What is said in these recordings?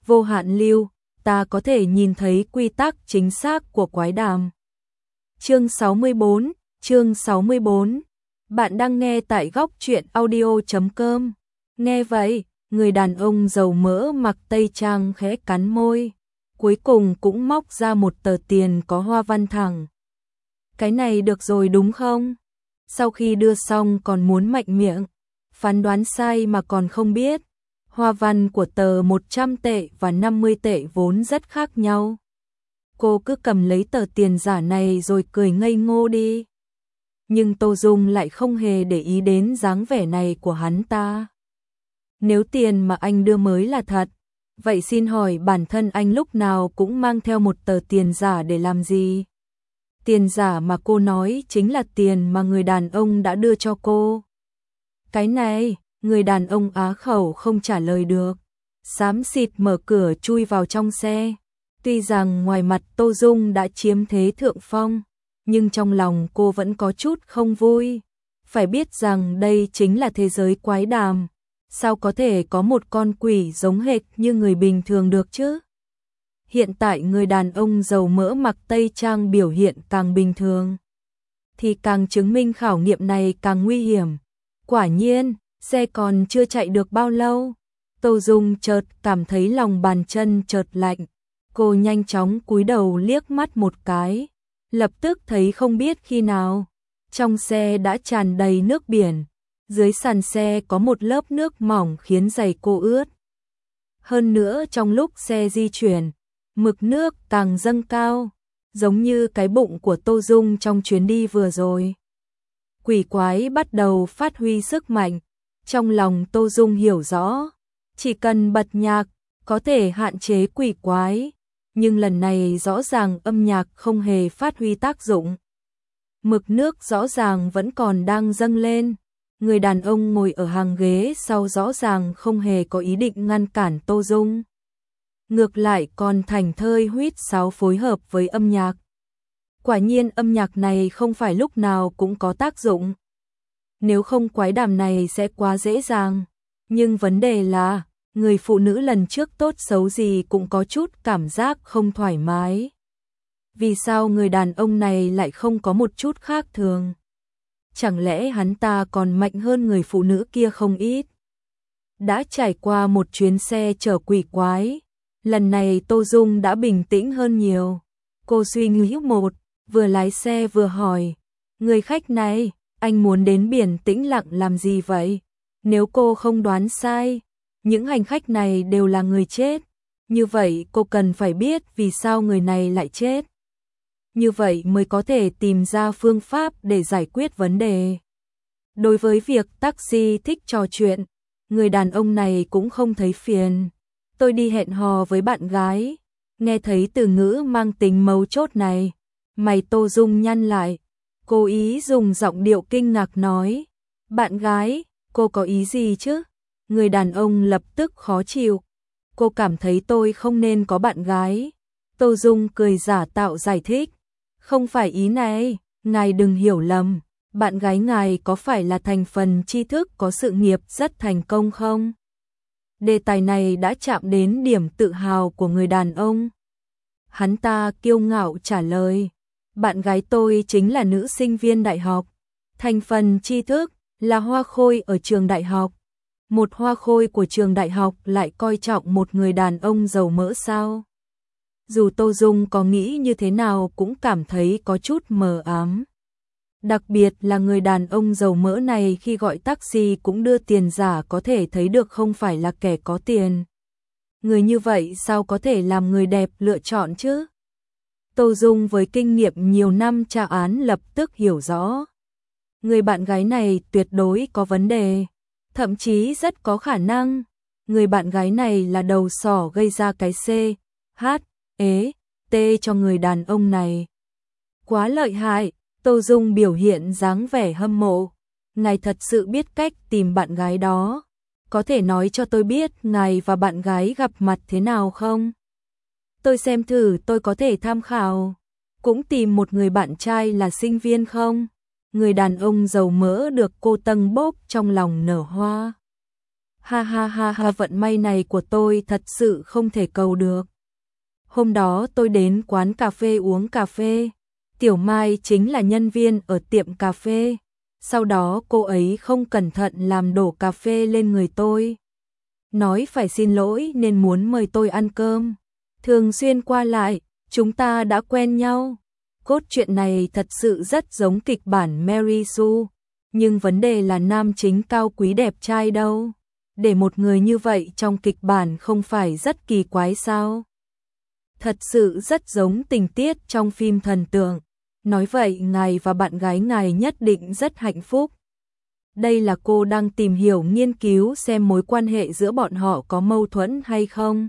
vô hạn lưu, ta có thể nhìn thấy quy tắc chính xác của quái đàm. Chương 64, chương 64. Bạn đang nghe tại góc truyện audio.com. Nghe vậy, người đàn ông dầu mỡ mặc tây trang khẽ cắn môi, cuối cùng cũng móc ra một tờ tiền có hoa văn thẳng. Cái này được rồi đúng không? Sau khi đưa xong còn muốn mạnh miệng, phán đoán sai mà còn không biết. Hoa văn của tờ 100 tệ và 50 tệ vốn rất khác nhau. Cô cứ cầm lấy tờ tiền giả này rồi cười ngây ngô đi. Nhưng Tô Dung lại không hề để ý đến dáng vẻ này của hắn ta. Nếu tiền mà anh đưa mới là thật, vậy xin hỏi bản thân anh lúc nào cũng mang theo một tờ tiền giả để làm gì? Tiền giả mà cô nói chính là tiền mà người đàn ông đã đưa cho cô. Cái này, người đàn ông á khẩu không trả lời được. Xám xịt mở cửa chui vào trong xe. Tuy rằng ngoài mặt Tô Dung đã chiếm thế thượng phong, nhưng trong lòng cô vẫn có chút không vui. Phải biết rằng đây chính là thế giới quái đàm. Sao có thể có một con quỷ giống hệt như người bình thường được chứ? Hiện tại người đàn ông dầu mỡ mặc tây trang biểu hiện càng bình thường, thì càng chứng minh khảo nghiệm này càng nguy hiểm. Quả nhiên, xe còn chưa chạy được bao lâu, Tô Dung chợt cảm thấy lòng bàn chân chợt lạnh. Cô nhanh chóng cúi đầu liếc mắt một cái, lập tức thấy không biết khi nào, trong xe đã tràn đầy nước biển. Dưới sàn xe có một lớp nước mỏng khiến giày cô ướt. Hơn nữa trong lúc xe di chuyển, mực nước càng dâng cao, giống như cái bụng của Tô Dung trong chuyến đi vừa rồi. Quỷ quái bắt đầu phát huy sức mạnh. Trong lòng Tô Dung hiểu rõ, chỉ cần bật nhạc có thể hạn chế quỷ quái, nhưng lần này rõ ràng âm nhạc không hề phát huy tác dụng. Mực nước rõ ràng vẫn còn đang dâng lên. Người đàn ông ngồi ở hàng ghế sau rõ ràng không hề có ý định ngăn cản Tô Dung. Ngược lại còn thảnh thơi huýt sáo phối hợp với âm nhạc. Quả nhiên âm nhạc này không phải lúc nào cũng có tác dụng. Nếu không quái đàm này sẽ quá dễ dàng. Nhưng vấn đề là, người phụ nữ lần trước tốt xấu gì cũng có chút cảm giác không thoải mái. Vì sao người đàn ông này lại không có một chút khác thường? Chẳng lẽ hắn ta còn mạnh hơn người phụ nữ kia không ít? Đã trải qua một chuyến xe chở quỷ quái, lần này Tô Dung đã bình tĩnh hơn nhiều. Cô suy nghĩ vừa lái xe vừa hỏi, người khách này, anh muốn đến biển Tĩnh Lặng làm gì vậy? Nếu cô không đoán sai, những hành khách này đều là người chết. Như vậy cô cần phải biết vì sao người này lại chết. Như vậy mới có thể tìm ra phương pháp để giải quyết vấn đề. Đối với việc taxi thích trò chuyện, người đàn ông này cũng không thấy phiền. Tôi đi hẹn hò với bạn gái. Nghe thấy từ ngữ mang tính mấu chốt này, mày Tô Dung nhăn lại, cố ý dùng giọng điệu kinh ngạc nói, bạn gái, cô có ý gì chứ? Người đàn ông lập tức khó chịu, cô cảm thấy tôi không nên có bạn gái. Tô Dung cười giả tạo giải thích, không phải ý này, ngài đừng hiểu lầm, bạn gái ngài có phải là thành phần tri thức có sự nghiệp rất thành công không? Đề tài này đã chạm đến điểm tự hào của người đàn ông. Hắn ta kiêu ngạo trả lời, bạn gái tôi chính là nữ sinh viên đại học, thành phần tri thức là hoa khôi ở trường đại học. Một hoa khôi của trường đại học lại coi trọng một người đàn ông dầu mỡ sao? Dù Tô Dung có nghĩ như thế nào cũng cảm thấy có chút mờ ám. Đặc biệt là người đàn ông dầu mỡ này khi gọi taxi cũng đưa tiền giả, có thể thấy được không phải là kẻ có tiền. Người như vậy sao có thể làm người đẹp lựa chọn chứ? Tô Dung với kinh nghiệm nhiều năm tra án lập tức hiểu rõ. Người bạn gái này tuyệt đối có vấn đề. Thậm chí rất có khả năng, người bạn gái này là đầu sỏ gây ra cái CHT cho người đàn ông này. Quá lợi hại, Tô Dung biểu hiện dáng vẻ hâm mộ. Ngài thật sự biết cách tìm bạn gái đó. Có thể nói cho tôi biết ngài và bạn gái gặp mặt thế nào không? Tôi xem thử tôi có thể tham khảo. Cũng tìm một người bạn trai là sinh viên không? Người đàn ông dầu mỡ được cô tâng bốp trong lòng nở hoa. Ha ha ha ha, vận may này của tôi thật sự không thể cầu được. Hôm đó tôi đến quán cà phê uống cà phê. Tiểu Mai chính là nhân viên ở tiệm cà phê. Sau đó cô ấy không cẩn thận làm đổ cà phê lên người tôi. Nói phải xin lỗi nên muốn mời tôi ăn cơm. Thường xuyên qua lại, chúng ta đã quen nhau. Cốt truyện này thật sự rất giống kịch bản Mary Sue. Nhưng vấn đề là nam chính cao quý đẹp trai đâu. Để một người như vậy trong kịch bản không phải rất kỳ quái sao? Thật sự rất giống tình tiết trong phim thần tượng. Nói vậy ngài và bạn gái ngài nhất định rất hạnh phúc. Đây là cô đang tìm hiểu nghiên cứu xem mối quan hệ giữa bọn họ có mâu thuẫn hay không.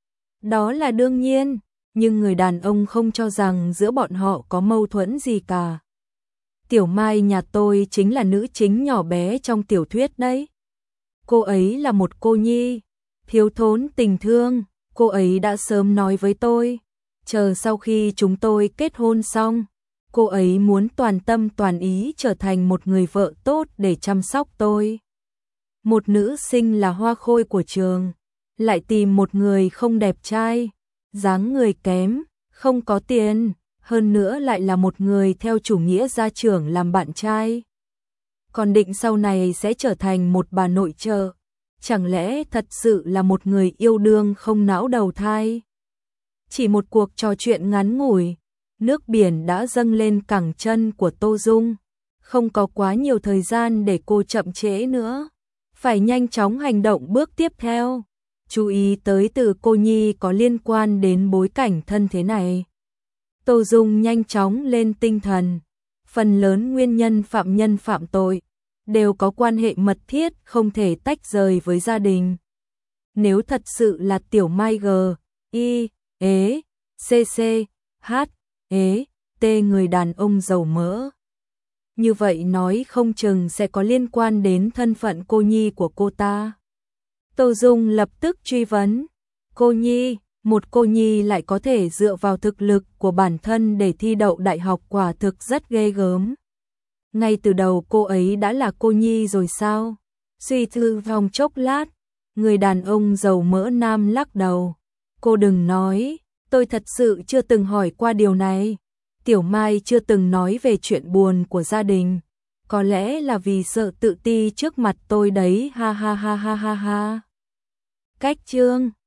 Đó là đương nhiên, nhưng người đàn ông không cho rằng giữa bọn họ có mâu thuẫn gì cả. Tiểu Mai nhà tôi chính là nữ chính nhỏ bé trong tiểu thuyết đấy. Cô ấy là một cô nhi, thiếu thốn tình thương, cô ấy đã sớm nói với tôi. Chờ sau khi chúng tôi kết hôn xong, cô ấy muốn toàn tâm toàn ý trở thành một người vợ tốt để chăm sóc tôi. Một nữ sinh là hoa khôi của trường, lại tìm một người không đẹp trai, dáng người kém, không có tiền, hơn nữa lại là một người theo chủ nghĩa gia trưởng làm bạn trai. Còn định sau này sẽ trở thành một bà nội trợ. Chẳng lẽ thật sự là một người yêu đương không não đầu thai? Chỉ một cuộc trò chuyện ngắn ngủi, nước biển đã dâng lên cẳng chân của Tô Dung. Không có quá nhiều thời gian để cô chậm trễ nữa. Phải nhanh chóng hành động bước tiếp theo. Chú ý tới từ cô nhi có liên quan đến bối cảnh thân thế này. Tô Dung nhanh chóng lên tinh thần. Phần lớn nguyên nhân phạm nhân phạm tội đều có quan hệ mật thiết không thể tách rời với gia đình. Nếu thật sự là Tiểu Mai G, I, ế, CC, H, ế, T người đàn ông giàu mỡ. Như vậy nói không chừng sẽ có liên quan đến thân phận cô nhi của cô ta. Tô Dung lập tức truy vấn. Cô nhi, một cô nhi lại có thể dựa vào thực lực của bản thân để thi đậu đại học, quả thực rất ghê gớm. Ngay từ đầu cô ấy đã là cô nhi rồi sao? Suy tư vòng chốc lát, người đàn ông giàu mỡ nam lắc đầu. Cô đừng nói, tôi thật sự chưa từng hỏi qua điều này. Tiểu Mai chưa từng nói về chuyện buồn của gia đình. Có lẽ là vì sợ tự ti trước mặt tôi đấy, ha ha ha ha ha ha. Cách chương